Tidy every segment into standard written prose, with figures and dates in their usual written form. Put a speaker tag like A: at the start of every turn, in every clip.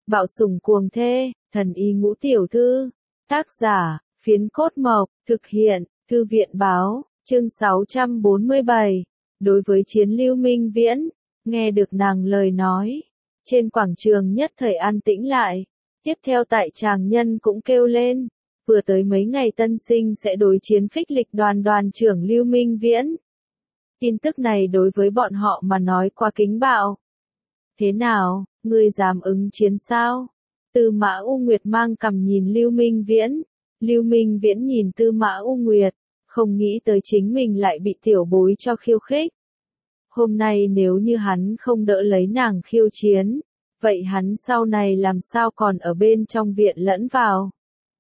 A: Bạo sủng cuồng thê, thần y ngũ tiểu thư. Tác giả, Phiến Cốt Mộc, thực hiện, Thư viện báo, chương 647. Đối với Chiến Lưu Minh Viễn, nghe được nàng lời nói, trên quảng trường nhất thời an tĩnh lại. Tiếp theo tại tràng nhân cũng kêu lên, vừa tới mấy ngày tân sinh sẽ đối chiến phích lịch đoàn đoàn trưởng Lưu Minh Viễn. Tin tức này đối với bọn họ mà nói quá kính bạo. Thế nào, ngươi dám ứng chiến sao? Tư Mã U Nguyệt mang cằm nhìn Lưu Minh Viễn. Lưu Minh Viễn nhìn Tư Mã U Nguyệt, không nghĩ tới chính mình lại bị tiểu bối cho khiêu khích. Hôm nay nếu như hắn không đỡ lấy nàng khiêu chiến, vậy hắn sau này làm sao còn ở bên trong viện lẫn vào?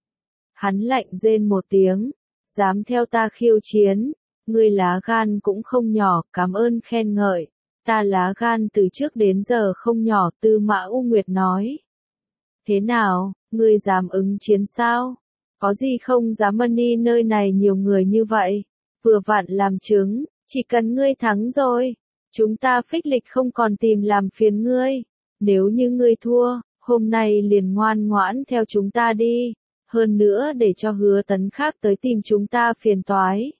A: Hắn lạnh rên một tiếng, dám theo ta khiêu chiến, ngươi lá gan cũng không nhỏ, cảm ơn khen ngợi. Ta lá gan từ trước đến giờ không nhỏ, Tư Mã U Nguyệt nói. Thế nào, ngươi dám ứng chiến sao? Có gì không dám Mani nơi này nhiều người như vậy? Vừa vặn làm chứng, chỉ cần ngươi thắng rồi, chúng ta phích lịch không còn tìm làm phiền ngươi. Nếu như ngươi thua, hôm nay liền ngoan ngoãn theo chúng ta đi. Hơn nữa để cho Hứa Tấn khác tới tìm chúng ta phiền toái.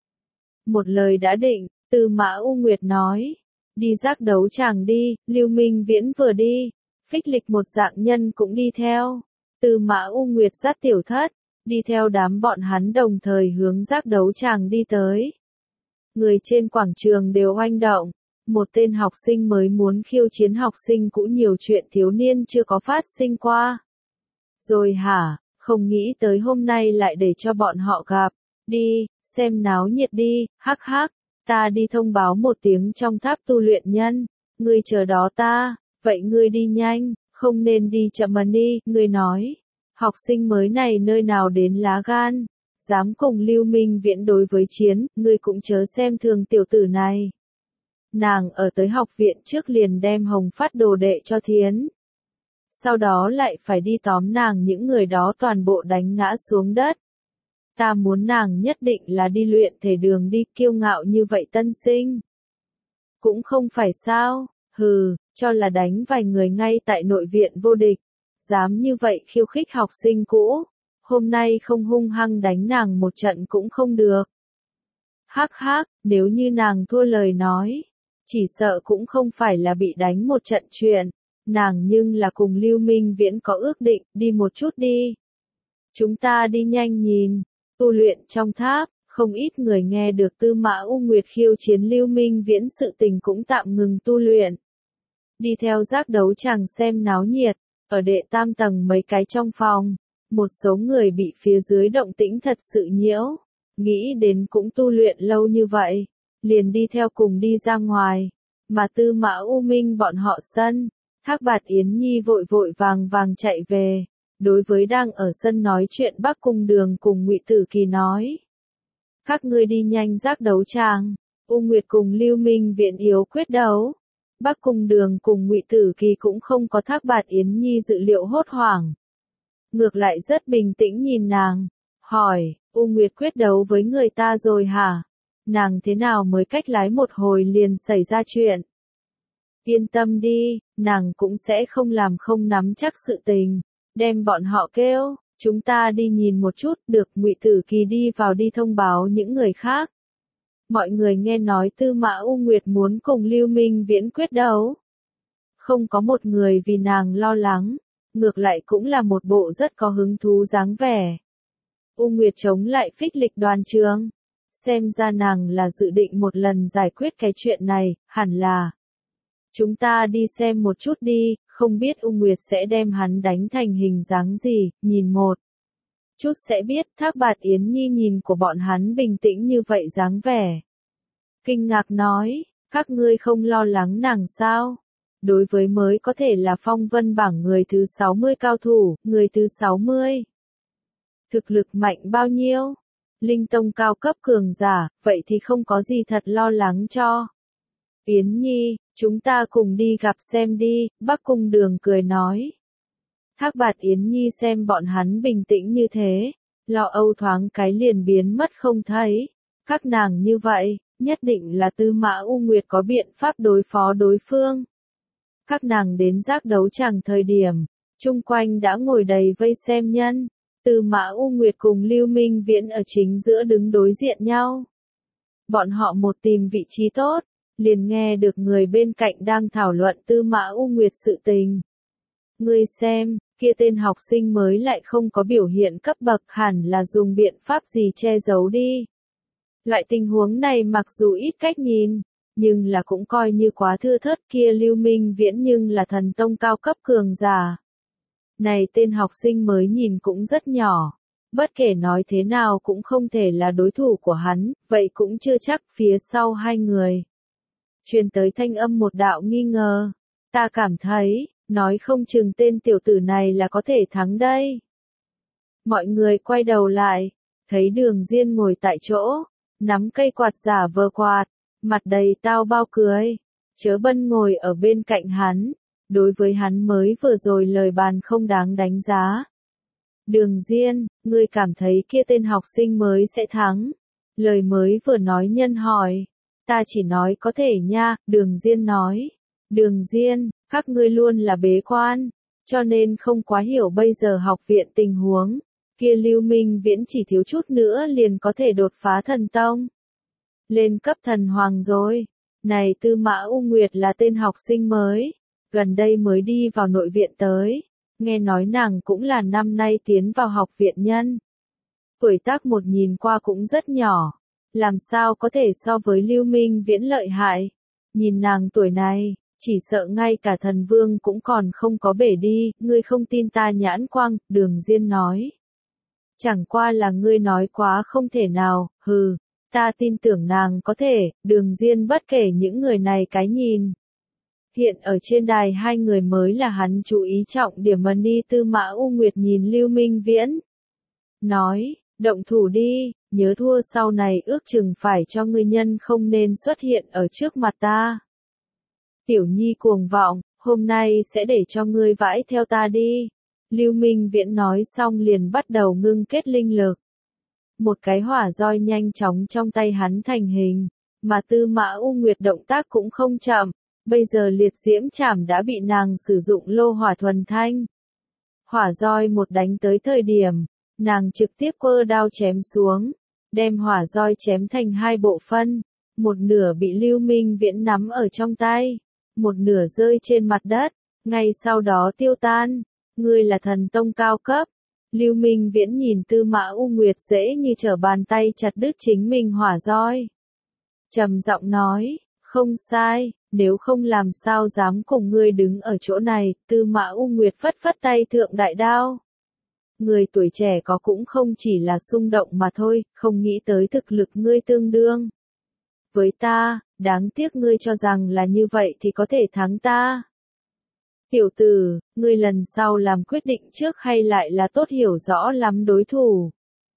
A: Một lời đã định, Tư Mã U Nguyệt nói. Đi giác đấu tràng đi, Lưu Minh Viễn vừa đi, phích lịch một dạng nhân cũng đi theo. Tư Mã U Nguyệt dắt tiểu thất, đi theo đám bọn hắn đồng thời hướng giác đấu tràng đi tới. Người trên quảng trường đều oanh động, một tên học sinh mới muốn khiêu chiến học sinh cũ, nhiều chuyện thiếu niên chưa có phát sinh qua. Rồi hả, không nghĩ tới hôm nay lại để cho bọn họ gặp, đi, xem náo nhiệt đi, hắc hắc. Ta đi thông báo một tiếng trong tháp tu luyện nhân, ngươi chờ đó ta, vậy ngươi đi nhanh, không nên đi chậm mà đi, ngươi nói. Học sinh mới này nơi nào đến lá gan, dám cùng Lưu Minh Viễn đối với chiến, ngươi cũng chớ xem thường tiểu tử này. Nàng ở tới học viện trước liền đem hồng phát đồ đệ cho Thiến. Sau đó lại phải đi tóm nàng những người đó toàn bộ đánh ngã xuống đất. Ta muốn nàng nhất định là đi luyện thể đường đi, kiêu ngạo như vậy tân sinh. Cũng không phải sao, hừ, cho là đánh vài người ngay tại nội viện vô địch. Dám như vậy khiêu khích học sinh cũ, hôm nay không hung hăng đánh nàng một trận cũng không được. Hắc hắc, nếu như nàng thua lời nói, chỉ sợ cũng không phải là bị đánh một trận chuyện, nàng nhưng là cùng Lưu Minh Viễn có ước định, đi một chút đi. Chúng ta đi nhanh nhìn. Tu luyện trong tháp, không ít người nghe được Tư Mã U Nguyệt khiêu chiến Lưu Minh Viễn sự tình cũng tạm ngừng tu luyện. Đi theo giác đấu tràng xem náo nhiệt, ở đệ tam tầng mấy cái trong phòng, một số người bị phía dưới động tĩnh thật sự nhiễu, nghĩ đến cũng tu luyện lâu như vậy, liền đi theo cùng đi ra ngoài, mà Tư Mã U Minh bọn họ sân, Thác Bạt Yến Nhi vội vội vàng vàng chạy về. Đối với đang ở sân nói chuyện Bắc Cung Đường cùng Ngụy Tử Kỳ nói. Các ngươi đi nhanh giác đấu tràng, U Nguyệt cùng Lưu Minh Viễn yếu quyết đấu. Bắc Cung Đường cùng Ngụy Tử Kỳ cũng không có Thác Bạt Yến Nhi dự liệu hốt hoảng. Ngược lại rất bình tĩnh nhìn nàng, hỏi, U Nguyệt quyết đấu với người ta rồi hả? Nàng thế nào mới cách lái một hồi liền xảy ra chuyện? Yên tâm đi, nàng cũng sẽ không làm không nắm chắc sự tình. Đem bọn họ kêu, chúng ta đi nhìn một chút, được. Ngụy Tử Kỳ đi vào đi thông báo những người khác. Mọi người nghe nói Tư Mã U Nguyệt muốn cùng Lưu Minh Viễn quyết đấu. Không có một người vì nàng lo lắng, ngược lại cũng là một bộ rất có hứng thú dáng vẻ. U Nguyệt chống lại phích lịch đoàn trường. Xem ra nàng là dự định một lần giải quyết cái chuyện này, hẳn là. Chúng ta đi xem một chút đi, không biết U Nguyệt sẽ đem hắn đánh thành hình dáng gì, nhìn một chút sẽ biết. Thác Bạt Yến Nhi nhìn của bọn hắn bình tĩnh như vậy dáng vẻ. Kinh ngạc nói, các ngươi không lo lắng nàng sao? Đối với mới có thể là phong vân bảng người thứ 60 cao thủ, người thứ 60. Thực lực mạnh bao nhiêu? Linh tông cao cấp cường giả, vậy thì không có gì thật lo lắng cho. Yến Nhi, chúng ta cùng đi gặp xem đi, Bắc Cung Đường cười nói. Thác Bạt Yến Nhi xem bọn hắn bình tĩnh như thế, lo âu thoáng cái liền biến mất không thấy. Các nàng như vậy, nhất định là Tư Mã U Nguyệt có biện pháp đối phó đối phương. Các nàng đến giác đấu tràng thời điểm, Chung quanh đã ngồi đầy vây xem nhân. Tư Mã U Nguyệt cùng Lưu Minh Viễn ở chính giữa đứng đối diện nhau. Bọn họ một tìm vị trí tốt, liền nghe được người bên cạnh đang thảo luận Tư Mã U Nguyệt sự tình. Ngươi xem, kia tên học sinh mới lại không có biểu hiện cấp bậc, hẳn là dùng biện pháp gì che giấu đi. Loại tình huống này mặc dù ít cách nhìn, nhưng là cũng coi như quá thưa thớt, kia Lưu Minh Viễn nhưng là thần tông cao cấp cường giả. Này tên học sinh mới nhìn cũng rất nhỏ, bất kể nói thế nào cũng không thể là đối thủ của hắn, vậy cũng chưa chắc. Phía sau hai người truyền tới thanh âm một đạo nghi ngờ. Ta cảm thấy, nói không chừng tên tiểu tử này là có thể thắng đây. Mọi người quay đầu lại, thấy Đường Diên ngồi tại chỗ, nắm cây quạt giả vờ quạt, mặt đầy tao bao cười. Chớ Bân ngồi ở bên cạnh hắn, đối với hắn mới vừa rồi lời bàn không đáng đánh giá. Đường Diên, ngươi cảm thấy kia tên học sinh mới sẽ thắng? Lời mới vừa nói nhân hỏi. Ta chỉ nói có thể nha, Đường Diên nói. Đường Diên, các ngươi luôn là bế quan, cho nên không quá hiểu bây giờ học viện tình huống. Kia Lưu Minh Viễn chỉ thiếu chút nữa liền có thể đột phá thần tông. Lên cấp thần hoàng rồi. Này Tư Mã U Nguyệt là tên học sinh mới, gần đây mới đi vào nội viện tới. Nghe nói nàng cũng là năm nay tiến vào học viện nhân. Tuổi tác một nhìn qua cũng rất nhỏ, làm sao có thể so với Lưu Minh Viễn lợi hại. Nhìn nàng tuổi này, chỉ sợ ngay cả thần vương cũng còn không có bể đi. Ngươi không tin ta nhãn quang, Đường Diên nói. Chẳng qua là ngươi nói quá không thể nào, hừ, ta tin tưởng nàng có thể. Đường Diên bất kể những người này cái nhìn. Hiện ở trên đài hai người mới là hắn chú ý trọng điểm. Ni Tư Mã U Nguyệt nhìn Lưu Minh Viễn, nói, động thủ đi, nhớ thua sau này ước chừng phải cho ngươi nhân không nên xuất hiện ở trước mặt ta. Tiểu nhi cuồng vọng, hôm nay sẽ để cho ngươi vãi theo ta đi. Lưu Minh Viễn nói xong liền bắt đầu ngưng kết linh lực. Một cái hỏa roi nhanh chóng trong tay hắn thành hình, mà Tư Mã U Nguyệt động tác cũng không chậm. Bây giờ liệt diễm chảm đã bị nàng sử dụng lô hỏa thuần thanh. Hỏa roi một đánh tới thời điểm, nàng trực tiếp quơ đao chém xuống, đem hỏa roi chém thành hai bộ phân. Một nửa bị Lưu Minh Viễn nắm ở trong tay, một nửa rơi trên mặt đất, ngay sau đó tiêu tan. Ngươi là thần tông cao cấp. Lưu Minh Viễn nhìn Tư Mã U Nguyệt dễ như trở bàn tay chặt đứt chính mình hỏa roi. Trầm giọng nói, không sai, nếu không làm sao dám cùng ngươi đứng ở chỗ này. Tư Mã U Nguyệt phất phất tay thượng đại đao. Người tuổi trẻ có cũng không chỉ là xung động mà thôi, không nghĩ tới thực lực ngươi tương đương với ta, đáng tiếc ngươi cho rằng là như vậy thì có thể thắng ta. Tiểu tử, ngươi lần sau làm quyết định trước hay lại là tốt hiểu rõ lắm đối thủ.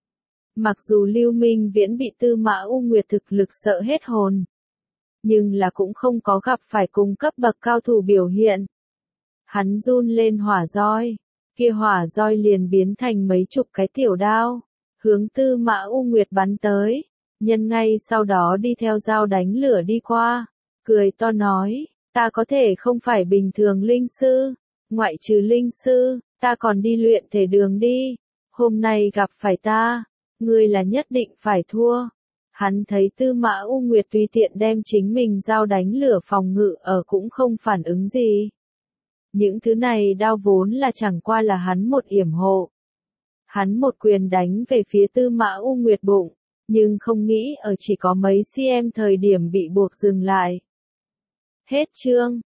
A: Mặc dù Lưu Minh Viễn bị Tư Mã U Nguyệt thực lực sợ hết hồn, nhưng là cũng không có gặp phải cùng cấp bậc cao thủ biểu hiện. Hắn run lên hỏa roi, kia hỏa roi liền biến thành mấy chục cái tiểu đao, hướng Tư Mã U Nguyệt bắn tới. Nhân ngay sau đó đi theo dao đánh lửa đi qua, cười to nói, ta có thể không phải bình thường linh sư, ngoại trừ linh sư, ta còn đi luyện thể đường đi. Hôm nay gặp phải ta, ngươi là nhất định phải thua. Hắn thấy Tư Mã U Nguyệt tùy tiện đem chính mình dao đánh lửa phòng ngự ở cũng không phản ứng gì. Những thứ này đao vốn là chẳng qua là hắn một yểm hộ. Hắn một quyền đánh về phía Tư Mã U Nguyệt bụng, nhưng không nghĩ ở chỉ có mấy cm thời điểm bị buộc dừng lại. Hết chương.